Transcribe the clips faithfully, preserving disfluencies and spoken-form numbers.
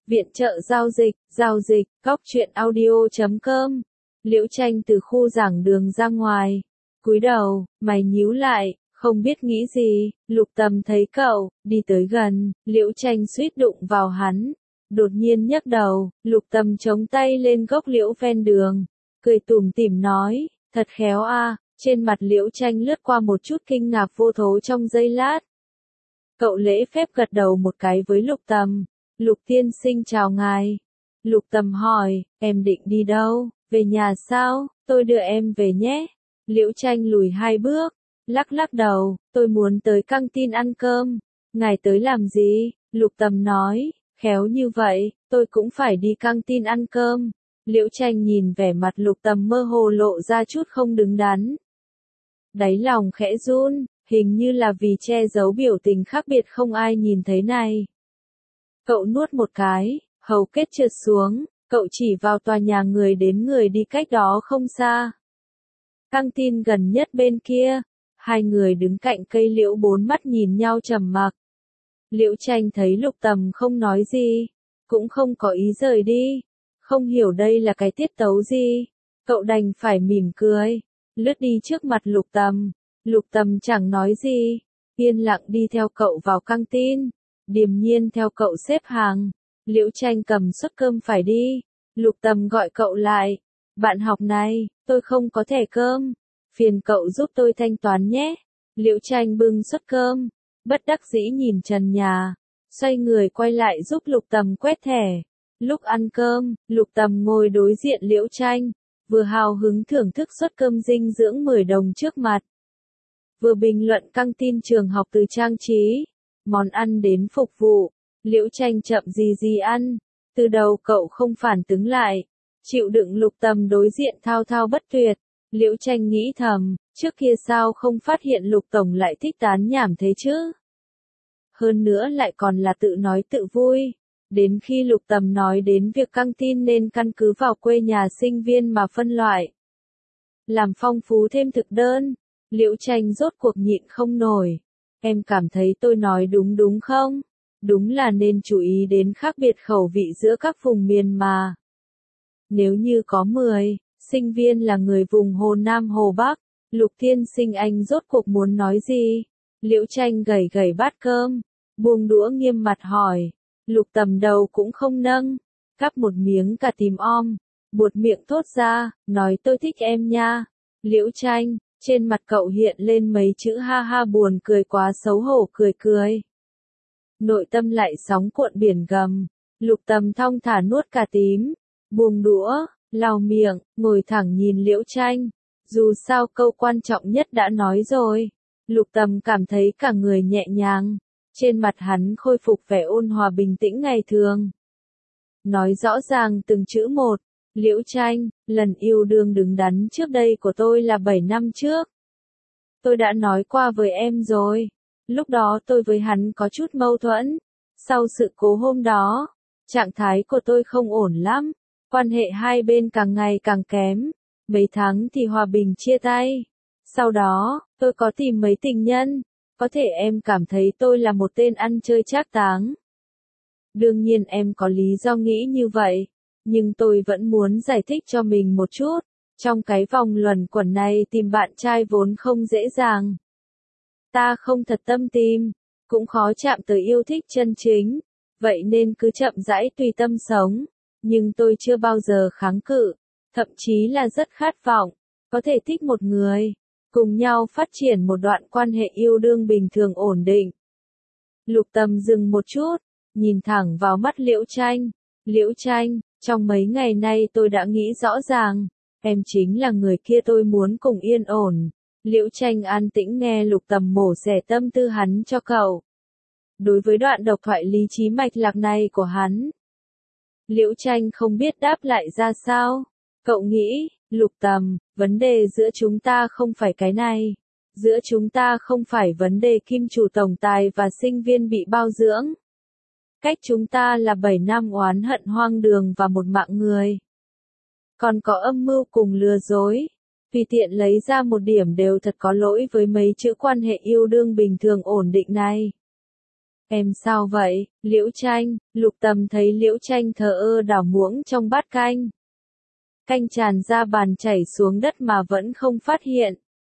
Viện trợ giao dịch, giao dịch, góc chuyện audio chấm com. Liễu Tranh từ khu giảng đường ra ngoài. Cúi đầu, mày nhíu lại, không biết nghĩ gì. Lục Tầm thấy cậu, đi tới gần, Liễu Tranh suýt đụng vào hắn. Đột nhiên nhấc đầu, Lục Tầm chống tay lên gốc liễu ven đường. Cười tủm tỉm nói, thật khéo a. Trên mặt Liễu Tranh lướt qua một chút kinh ngạc vô thố trong giây lát. Cậu lễ phép gật đầu một cái với Lục Tầm. Lục tiên sinh chào ngài. Lục Tầm hỏi, em định đi đâu, về nhà sao, tôi đưa em về nhé. Liễu Tranh lùi hai bước, lắc lắc đầu, tôi muốn tới căng tin ăn cơm. Ngài tới làm gì? Lục Tầm nói, khéo như vậy, tôi cũng phải đi căng tin ăn cơm. Liễu Tranh nhìn vẻ mặt Lục Tầm mơ hồ lộ ra chút không đứng đắn. Đáy lòng khẽ run, hình như là vì che giấu biểu tình khác biệt không ai nhìn thấy này. Cậu nuốt một cái, hầu kết trượt xuống, cậu chỉ vào tòa nhà người đến người đi cách đó không xa. Căng tin gần nhất bên kia, hai người đứng cạnh cây liễu bốn mắt nhìn nhau trầm mặc. Liễu Tranh thấy Lục Tầm không nói gì, cũng không có ý rời đi, không hiểu đây là cái tiết tấu gì, cậu đành phải mỉm cười, lướt đi trước mặt Lục Tầm. Lục Tầm chẳng nói gì, yên lặng đi theo cậu vào căng tin. Điềm nhiên theo cậu xếp hàng, Liễu Tranh cầm suất cơm phải đi. Lục Tầm gọi cậu lại, bạn học này, tôi không có thẻ cơm, phiền cậu giúp tôi thanh toán nhé. Liễu Tranh bưng suất cơm, bất đắc dĩ nhìn trần nhà, xoay người quay lại giúp Lục Tầm quét thẻ. Lúc ăn cơm, Lục Tầm ngồi đối diện Liễu Tranh, vừa hào hứng thưởng thức suất cơm dinh dưỡng mười đồng trước mặt, vừa bình luận căng tin trường học từ trang trí, món ăn đến phục vụ. Liễu Tranh chậm gì gì ăn, từ đầu cậu không phản ứng lại, chịu đựng Lục Tầm đối diện thao thao bất tuyệt. Liễu Tranh nghĩ thầm, trước kia sao không phát hiện Lục Tổng lại thích tán nhảm thế chứ? Hơn nữa lại còn là tự nói tự vui. Đến khi Lục Tầm nói đến việc căng tin nên căn cứ vào quê nhà sinh viên mà phân loại, làm phong phú thêm thực đơn, Liễu Tranh rốt cuộc nhịn không nổi. Em cảm thấy tôi nói đúng đúng không? Đúng là nên chú ý đến khác biệt khẩu vị giữa các vùng miền mà. Nếu như có mười sinh viên là người vùng Hồ Nam Hồ Bắc, Lục tiên sinh anh rốt cuộc muốn nói gì? Liễu Tranh gẩy gẩy bát cơm, buông đũa nghiêm mặt hỏi. Lục Tầm đầu cũng không nâng, cắp một miếng cà tím om, buột miệng thốt ra, nói tôi thích em nha. Liễu Tranh, trên mặt cậu hiện lên mấy chữ ha ha buồn cười quá xấu hổ cười cười. Nội tâm lại sóng cuộn biển gầm. Lục Tầm thong thả nuốt cà tím, buông đũa, lau miệng, ngồi thẳng nhìn Liễu Tranh. Dù sao câu quan trọng nhất đã nói rồi. Lục Tầm cảm thấy cả người nhẹ nhàng, trên mặt hắn khôi phục vẻ ôn hòa bình tĩnh ngày thường. Nói rõ ràng từng chữ một, Liễu Tranh, lần yêu đương đứng đắn trước đây của tôi là bảy năm trước. Tôi đã nói qua với em rồi, lúc đó tôi với hắn có chút mâu thuẫn. Sau sự cố hôm đó, trạng thái của tôi không ổn lắm, quan hệ hai bên càng ngày càng kém, mấy tháng thì hòa bình chia tay. Sau đó, tôi có tìm mấy tình nhân, có thể em cảm thấy tôi là một tên ăn chơi trác táng. Đương nhiên em có lý do nghĩ như vậy, nhưng tôi vẫn muốn giải thích cho mình một chút. Trong cái vòng luẩn quẩn này tìm bạn trai vốn không dễ dàng. Ta không thật tâm tìm, cũng khó chạm tới yêu thích chân chính, vậy nên cứ chậm rãi tùy tâm sống. Nhưng tôi chưa bao giờ kháng cự, thậm chí là rất khát vọng, có thể thích một người, cùng nhau phát triển một đoạn quan hệ yêu đương bình thường ổn định. Lục Tầm dừng một chút, nhìn thẳng vào mắt Liễu Tranh. Liễu Tranh, trong mấy ngày nay tôi đã nghĩ rõ ràng, em chính là người kia tôi muốn cùng yên ổn. Liễu Tranh an tĩnh nghe Lục Tầm mổ xẻ tâm tư hắn cho cậu. Đối với đoạn độc thoại lý trí mạch lạc này của hắn, Liễu Tranh không biết đáp lại ra sao. Cậu nghĩ, Lục Tầm, vấn đề giữa chúng ta không phải cái này. Giữa chúng ta không phải vấn đề kim chủ tổng tài và sinh viên bị bao dưỡng. Cách chúng ta là bảy năm oán hận hoang đường và một mạng người. Còn có âm mưu cùng lừa dối. Tùy tiện lấy ra một điểm đều thật có lỗi với mấy chữ quan hệ yêu đương bình thường ổn định này. Em sao vậy, Liễu Tranh? Lục Tầm thấy Liễu Tranh thờ ơ đảo muỗng trong bát canh. Canh tràn ra bàn chảy xuống đất mà vẫn không phát hiện.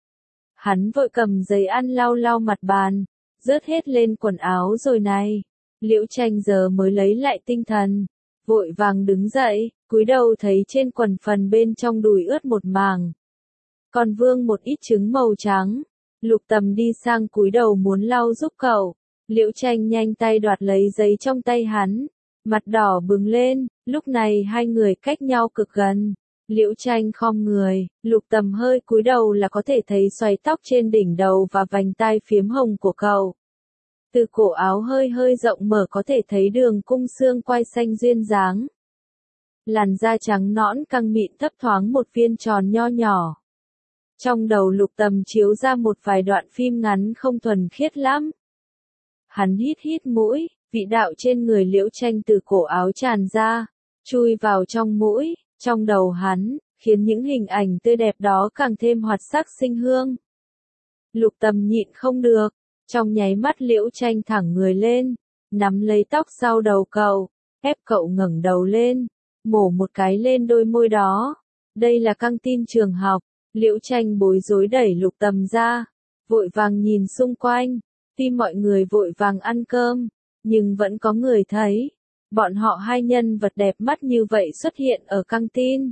Hắn vội cầm giấy ăn lau lau mặt bàn, rớt hết lên quần áo rồi này. Liễu Tranh giờ mới lấy lại tinh thần, vội vàng đứng dậy, cúi đầu thấy trên quần phần bên trong đùi ướt một mảng. Còn vương một ít trứng màu trắng. Lục Tầm đi sang cúi đầu muốn lau giúp cậu. Liễu Tranh nhanh tay đoạt lấy giấy trong tay hắn, mặt đỏ bừng lên, lúc này hai người cách nhau cực gần. Liễu Tranh khom người, Lục Tầm hơi cúi đầu là có thể thấy xoáy tóc trên đỉnh đầu và vành tai phiếm hồng của cậu. Từ cổ áo hơi hơi rộng mở có thể thấy đường cung xương quai xanh duyên dáng. Làn da trắng nõn căng mịn thấp thoáng một viên tròn nho nhỏ. Trong đầu Lục Tầm chiếu ra một vài đoạn phim ngắn không thuần khiết lắm. Hắn hít hít mũi, vị đạo trên người Liễu Tranh từ cổ áo tràn ra, chui vào trong mũi, trong đầu hắn, khiến những hình ảnh tươi đẹp đó càng thêm hoạt sắc sinh hương. Lục Tầm nhịn không được, trong nháy mắt Liễu Tranh thẳng người lên, nắm lấy tóc sau đầu cậu, ép cậu ngẩng đầu lên, mổ một cái lên đôi môi đó. Đây là căng tin trường học. Liễu Tranh bối rối đẩy Lục Tầm ra, vội vàng nhìn xung quanh, tuy mọi người vội vàng ăn cơm, nhưng vẫn có người thấy, bọn họ hai nhân vật đẹp mắt như vậy xuất hiện ở căng tin.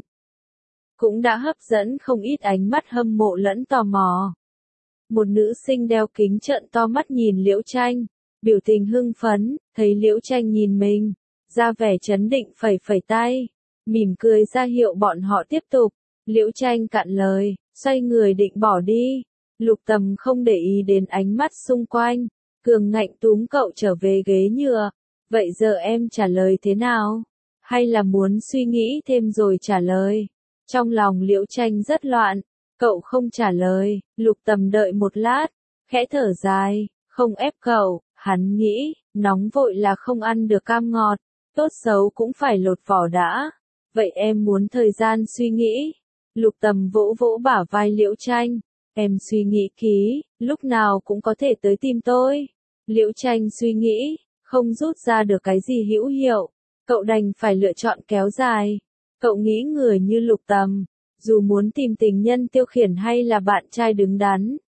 Cũng đã hấp dẫn không ít ánh mắt hâm mộ lẫn tò mò. Một nữ sinh đeo kính trợn to mắt nhìn Liễu Tranh, biểu tình hưng phấn, thấy Liễu Tranh nhìn mình, ra vẻ chấn định phẩy phẩy tay, mỉm cười ra hiệu bọn họ tiếp tục. Liễu Tranh cạn lời, xoay người định bỏ đi. Lục Tầm không để ý đến ánh mắt xung quanh, cường ngạnh túm cậu trở về ghế nhựa. Vậy giờ em trả lời thế nào? Hay là muốn suy nghĩ thêm rồi trả lời? Trong lòng Liễu Tranh rất loạn, cậu không trả lời. Lục Tầm đợi một lát, khẽ thở dài, không ép cậu. Hắn nghĩ, nóng vội là không ăn được cam ngọt, tốt xấu cũng phải lột vỏ đã. Vậy em muốn thời gian suy nghĩ. Lục Tầm vỗ vỗ bả vai Liễu Tranh, em suy nghĩ kỹ, lúc nào cũng có thể tới tìm tôi. Liễu Tranh suy nghĩ, không rút ra được cái gì hữu hiệu, cậu đành phải lựa chọn kéo dài. Cậu nghĩ người như Lục Tầm, dù muốn tìm tình nhân tiêu khiển hay là bạn trai đứng đắn,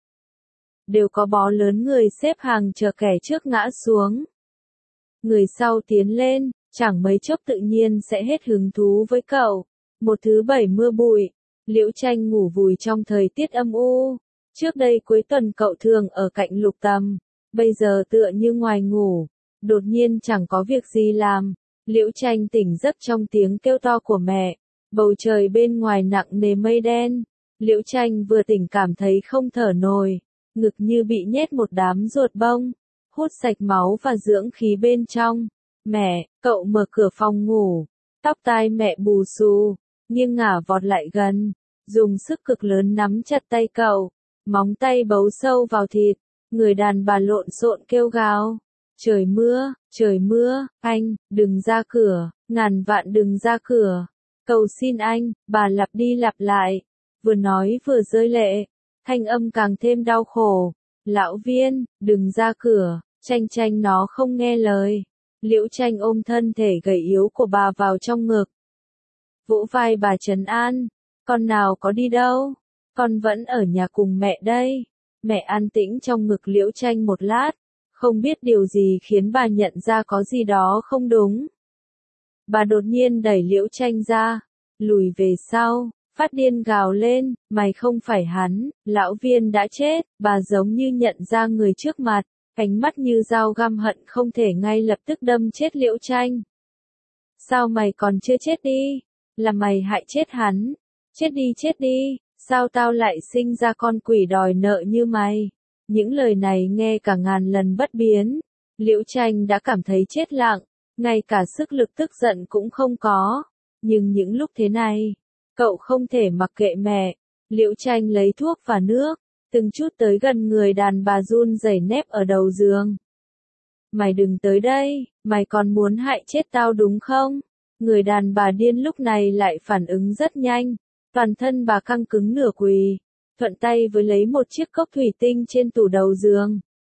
đều có bó lớn người xếp hàng chờ kẻ trước ngã xuống. Người sau tiến lên, chẳng mấy chốc tự nhiên sẽ hết hứng thú với cậu. Một thứ bảy mưa bụi. Liễu Tranh ngủ vùi trong thời tiết âm u. Trước đây cuối tuần cậu thường ở cạnh Lục Tầm, bây giờ tựa như ngoài ngủ, đột nhiên chẳng có việc gì làm. Liễu Tranh tỉnh giấc trong tiếng kêu to của mẹ, bầu trời bên ngoài nặng nề mây đen. Liễu Tranh vừa tỉnh cảm thấy không thở nổi, ngực như bị nhét một đám ruột bông, hút sạch máu và dưỡng khí bên trong. Mẹ, cậu mở cửa phòng ngủ, tóc tai mẹ bù xù, nghiêng ngả vọt lại gần, dùng sức cực lớn nắm chặt tay cậu, móng tay bấu sâu vào thịt, người đàn bà lộn xộn kêu gào. Trời mưa, trời mưa, anh, đừng ra cửa, ngàn vạn đừng ra cửa, cầu xin anh, bà lặp đi lặp lại, vừa nói vừa rơi lệ, thanh âm càng thêm đau khổ. Lão Viên, đừng ra cửa. Tranh Tranh nó không nghe lời. Liễu Tranh ôm thân thể gầy yếu của bà vào trong ngực, vỗ vai bà trấn an, con nào có đi đâu, con vẫn ở nhà cùng mẹ đây. Mẹ an tĩnh trong ngực Liễu Tranh một lát, không biết điều gì khiến bà nhận ra có gì đó không đúng. Bà đột nhiên đẩy Liễu Tranh ra, lùi về sau, phát điên gào lên, mày không phải hắn, Lão Viên đã chết. Bà giống như nhận ra người trước mặt, ánh mắt như dao găm hận không thể ngay lập tức đâm chết Liễu Tranh. Sao mày còn chưa chết đi? Là mày hại chết hắn. Chết đi chết đi, sao tao lại sinh ra con quỷ đòi nợ như mày? Những lời này nghe cả ngàn lần bất biến. Liễu Tranh đã cảm thấy chết lặng, ngay cả sức lực tức giận cũng không có. Nhưng những lúc thế này, cậu không thể mặc kệ mẹ. Liễu Tranh lấy thuốc và nước, từng chút tới gần người đàn bà run rẩy nép ở đầu giường. Mày đừng tới đây, mày còn muốn hại chết tao đúng không? Người đàn bà điên lúc này lại phản ứng rất nhanh, toàn thân bà căng cứng nửa quỳ, thuận tay với lấy một chiếc cốc thủy tinh trên tủ đầu giường.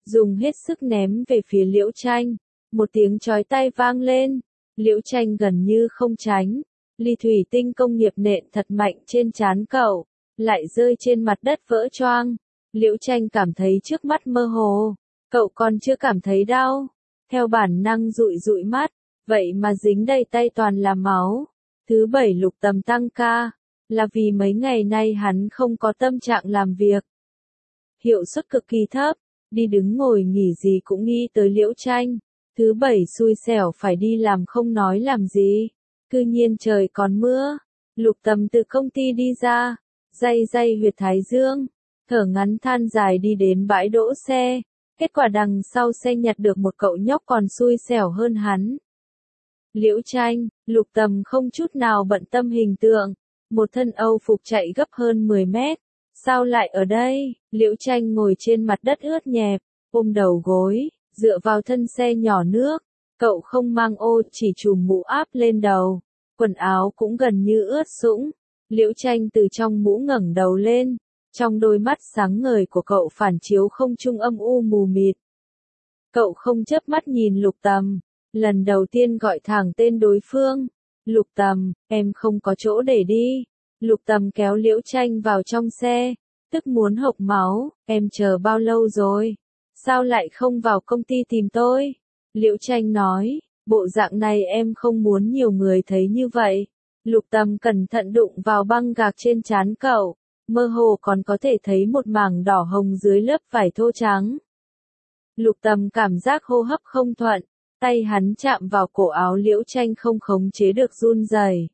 dùng hết sức ném về phía Liễu Tranh. Một tiếng chói tai vang lên, Liễu Tranh gần như không tránh. Ly thủy tinh công nghiệp nện thật mạnh trên trán cậu, lại rơi trên mặt đất vỡ choang. Liễu Tranh cảm thấy trước mắt mơ hồ. Cậu còn chưa cảm thấy đau. Theo bản năng dụi dụi mắt, vậy mà dính đầy tay toàn là máu. Thứ bảy Lục Tầm tăng ca, là vì mấy ngày nay hắn không có tâm trạng làm việc. Hiệu suất cực kỳ thấp, đi đứng ngồi nghỉ gì cũng nghĩ tới Liễu Tranh. Thứ bảy xui xẻo phải đi làm không nói làm gì. Cư nhiên trời còn mưa. Lục Tầm từ công ty đi ra, day day huyệt thái dương, thở ngắn than dài đi đến bãi đỗ xe. Kết quả đằng sau xe nhặt được một cậu nhóc còn xui xẻo hơn hắn. Liễu Tranh, Lục Tầm không chút nào bận tâm hình tượng, một thân Âu phục chạy gấp hơn mười mét. Sao lại ở đây? Liễu Tranh ngồi trên mặt đất ướt nhẹp, ôm đầu gối, dựa vào thân xe nhỏ nước. Cậu không mang ô, chỉ trùm mũ áp lên đầu, quần áo cũng gần như ướt sũng. Liễu Tranh từ trong mũ ngẩng đầu lên, trong đôi mắt sáng ngời của cậu phản chiếu không trung âm u mù mịt. Cậu không chớp mắt nhìn Lục Tầm, lần đầu tiên gọi thẳng tên đối phương. Lục Tầm, em không có chỗ để đi. Lục Tầm kéo Liễu Tranh vào trong xe, tức muốn hộc máu. Em chờ bao lâu rồi? Sao lại không vào công ty tìm tôi? Liễu Tranh nói, bộ dạng này em không muốn nhiều người thấy như vậy. Lục Tầm cẩn thận đụng vào băng gạc trên trán cậu, mơ hồ còn có thể thấy một mảng đỏ hồng dưới lớp vải thô trắng. Lục Tầm cảm giác hô hấp không thuận, tay hắn chạm vào cổ áo Liễu Tranh không khống chế được run rẩy.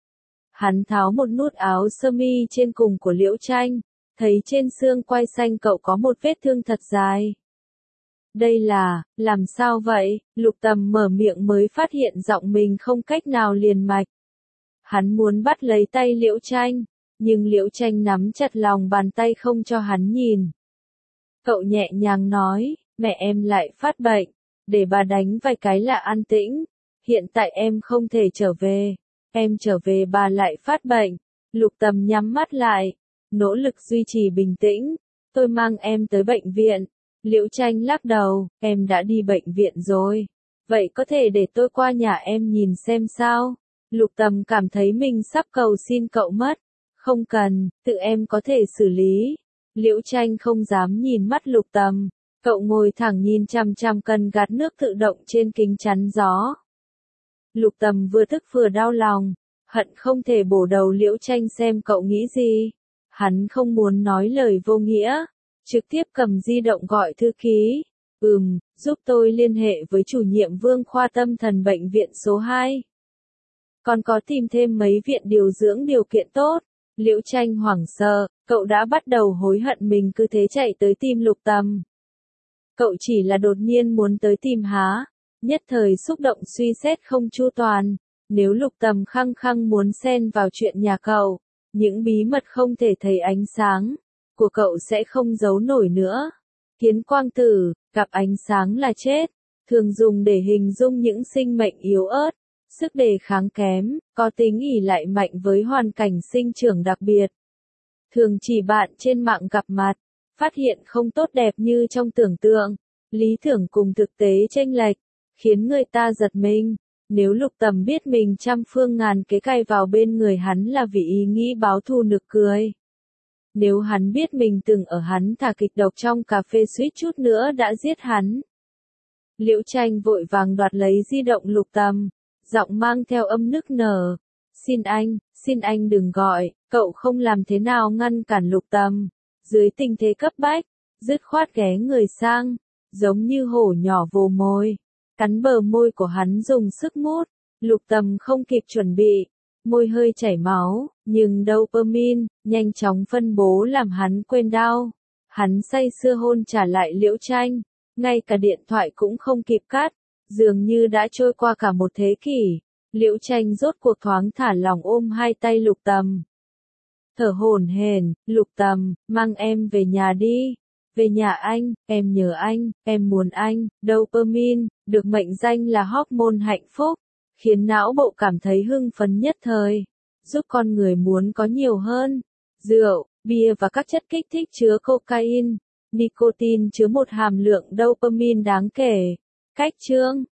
Hắn tháo một nút áo sơ mi trên cùng của Liễu Tranh, thấy trên xương quai xanh cậu có một vết thương thật dài. Đây là, làm sao vậy? Lục Tầm mở miệng mới phát hiện giọng mình không cách nào liền mạch. Hắn muốn bắt lấy tay Liễu Tranh, nhưng Liễu Tranh nắm chặt lòng bàn tay không cho hắn nhìn. Cậu nhẹ nhàng nói, mẹ em lại phát bệnh, để bà đánh vài cái là an tĩnh. Hiện tại em không thể trở về, em trở về bà lại phát bệnh. Lục Tầm nhắm mắt lại, nỗ lực duy trì bình tĩnh. Tôi mang em tới bệnh viện. Liễu Tranh lắc đầu, em đã đi bệnh viện rồi. Vậy có thể để tôi qua nhà em nhìn xem sao? Lục Tầm cảm thấy mình sắp cầu xin cậu mất. Không cần, tự em có thể xử lý. Liễu Tranh không dám nhìn mắt Lục Tầm. Cậu ngồi thẳng nhìn chằm chằm cần gạt nước tự động trên kính chắn gió. Lục Tầm vừa tức vừa đau lòng, hận không thể bổ đầu Liễu Tranh xem cậu nghĩ gì. Hắn không muốn nói lời vô nghĩa, trực tiếp cầm di động gọi thư ký. Ừm, giúp tôi liên hệ với chủ nhiệm Vương khoa tâm thần bệnh viện số hai. Còn có tìm thêm mấy viện điều dưỡng điều kiện tốt. Liễu Tranh hoảng sợ, cậu đã bắt đầu hối hận mình cứ thế chạy tới tìm Lục Tầm. Cậu chỉ là đột nhiên muốn tới tìm há, nhất thời xúc động suy xét không chu toàn. Nếu Lục Tầm khăng khăng muốn xen vào chuyện nhà cậu, những bí mật không thể thấy ánh sáng của cậu sẽ không giấu nổi nữa. Kiến quang tử, gặp ánh sáng là chết, thường dùng để hình dung những sinh mệnh yếu ớt, sức đề kháng kém, có tính ỷ lại mạnh với hoàn cảnh sinh trưởng đặc biệt. Thường chỉ bạn trên mạng gặp mặt, phát hiện không tốt đẹp như trong tưởng tượng, lý tưởng cùng thực tế chênh lệch, khiến người ta giật mình. Nếu Lục Tầm biết mình trăm phương ngàn kế cày vào bên người hắn là vì ý nghĩ báo thù nực cười. Nếu hắn biết mình từng ở hắn thả kịch độc trong cà phê suýt chút nữa đã giết hắn. Liễu Tranh vội vàng đoạt lấy di động Lục Tầm, giọng mang theo âm nức nở. Xin anh, xin anh đừng gọi, cậu không làm thế nào ngăn cản Lục Tầm. Dưới tình thế cấp bách, dứt khoát ghé người sang, giống như hổ nhỏ vồ mồi. Cắn bờ môi của hắn dùng sức mút, Lục Tầm không kịp chuẩn bị, môi hơi chảy máu, nhưng dopamine nhanh chóng phân bố làm hắn quên đau. Hắn say sưa hôn trả lại Liễu Tranh, ngay cả điện thoại cũng không kịp cắt, dường như đã trôi qua cả một thế kỷ. Liễu Tranh rốt cuộc thoáng thả lòng ôm hai tay Lục Tầm. Thở hổn hển, Lục Tầm, mang em về nhà đi. Về nhà anh, em nhớ anh, em muốn anh. Dopamine, được mệnh danh là hormone hạnh phúc, khiến não bộ cảm thấy hưng phấn nhất thời, giúp con người muốn có nhiều hơn. Rượu, bia và các chất kích thích chứa cocaine, Nicotine chứa một hàm lượng dopamine đáng kể. Cách chương